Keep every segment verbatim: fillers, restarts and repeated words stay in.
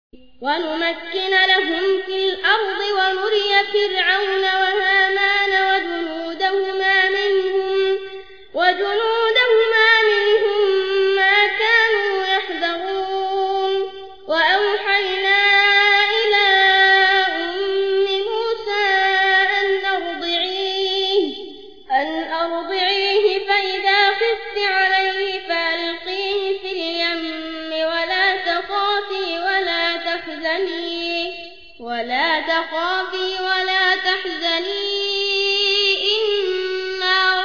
ونمكن لهم في الأرض ونري فرعون وهامان وجنودهما منهم وجنودهما منهم ما كانوا يحذرون وأوحينا إلى أم موسى أن أرضعيه أن أرضعيه فإذا خفت عليه فألقيه في اليم ولا تخافي ولا تحزني ولا تخافي ولا تحزني إنا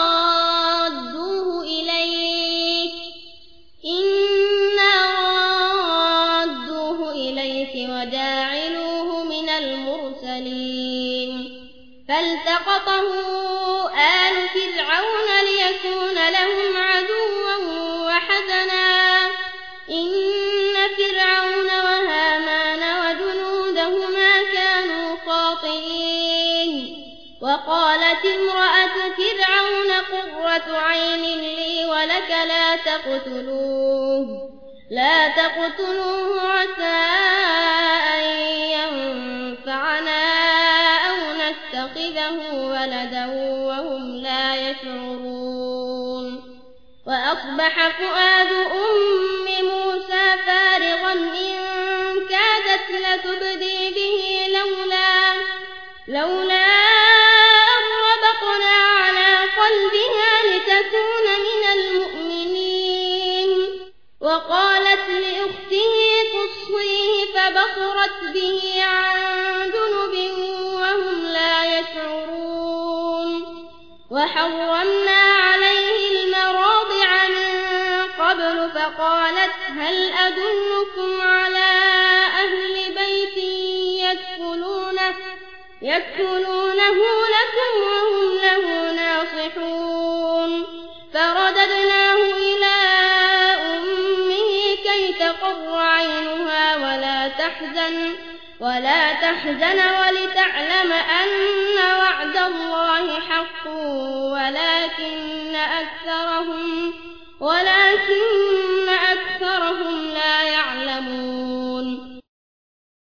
رادوه إليك إنا رادوه إليك وجاعلوه من المرسلين فالتقطه آل فرعون ليكون لهم عدوا وحزنا إن فرعون وهامان وجنودهما كانوا خاطئين وقالت امرأة فرعون قرة عين لي ولك لا تقتلوه لا تقتلوه عسى أن ينفعنا أو نتخذه ولدا وهم لا يشعرون وأصبح فؤاد أم موسى فارغا إن كادت لتبدي به لولا لولا أن ربطنا على قلبها لتكون من المؤمنين وقالت لأخته قصيه فبصرت به عن جنب وهم لا يشعرون وحرمنا عليه المراضع من قبل فقالت هل أدلكم على أهل بيت يكفلونه يكفلونه لكم وهم له ناصحون فرددناه إلى أمه كي تقر عينها ولا تحزن ولا تحزن ولتعلم أن وعد الله حق ولكن أكثرهم ولكن